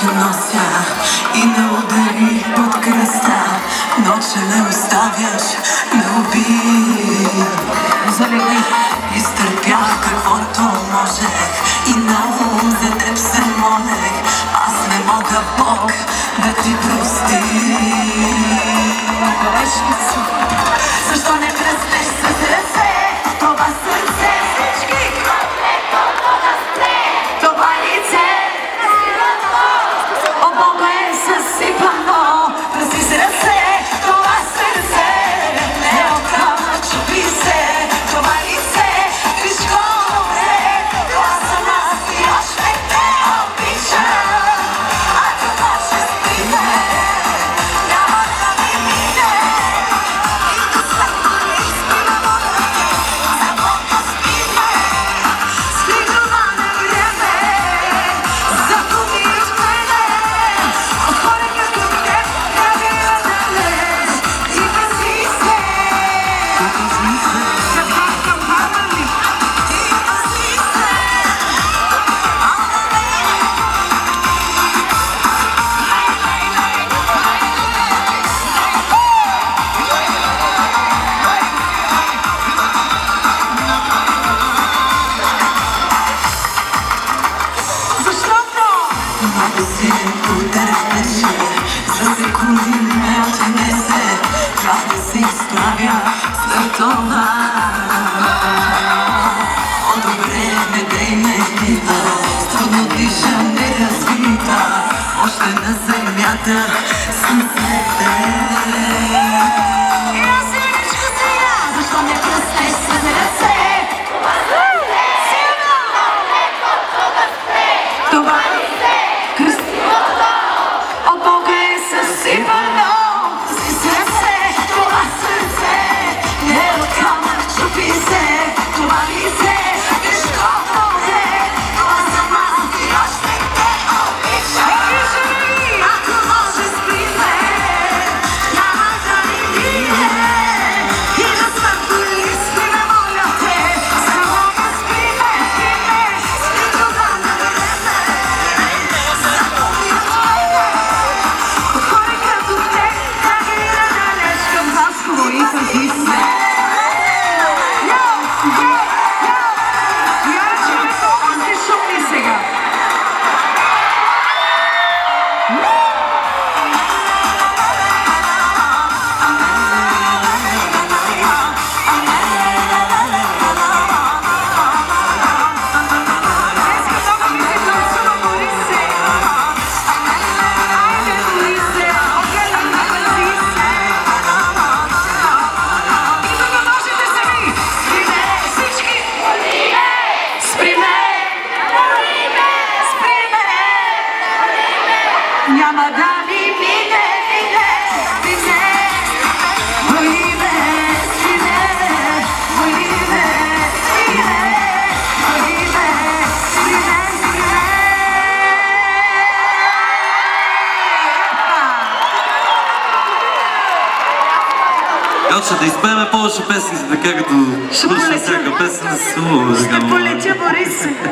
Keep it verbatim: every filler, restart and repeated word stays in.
ще нося и не удари под кръста, но че не оставяш, ме уби. Залегни. Изтърпях каквото можех и на ум за теб се молех. Аз не мога, Бог, да ти прости. Грешници, защо не кръстеш с ръце това сърце? Всички проклетото да спре това лице. О, Бога е съсипано, пръсти с ръце това сърце. Не е от камък, чупи се това лице. Виж колко е, това съм аз и още те обичам. Ако може спи ме, няма да ми мине. И до смъртно изпи ме, моля те, за Бога спи ме. Спи това на време, загуби от мене. От хора като теб трябва да далеч и пази се. Пази се. Запахам мама ми. И пази се. Защото много силен удар беше, за секунди ме отнесе. Как да се изправя след това? О, добре, не дей ме пита, трудно дишам, неразвита. Още на земята съм след теб. И аз синичка сега, защо не кръстеш с ръце? Това кръсти. От Бога е съсипано, си сърце, това сърце. Не е от камък, чупи се това лице. Виж колко е, това съм аз и още те обичам. Ако може спи ме, няма да ми мине. И да смъртно изпи ме, моля те, за Бога спи ме, спи ме. Спи това на време, загуби от мене. От хора като теб трябва и да далеч към Хасково и пази се. Йо, йо, йо! Ярче ме толкова сте шумни сега. Днеска много ми се танцува, бори се. Айде, бори се, огледам ме, пази се. И тук можете сами. Спри ме, всички. Спри ме. Спри ме. Няма да ми мине, мине, мине. Боли ме, спри ме. Боли ме, спри ме. Боли ме, спри ме, спри ме. Калче, да изпеем повече песни, за така като Ще свършим полетя. всяка песен, да се хубаво. Ще полетя, Борис.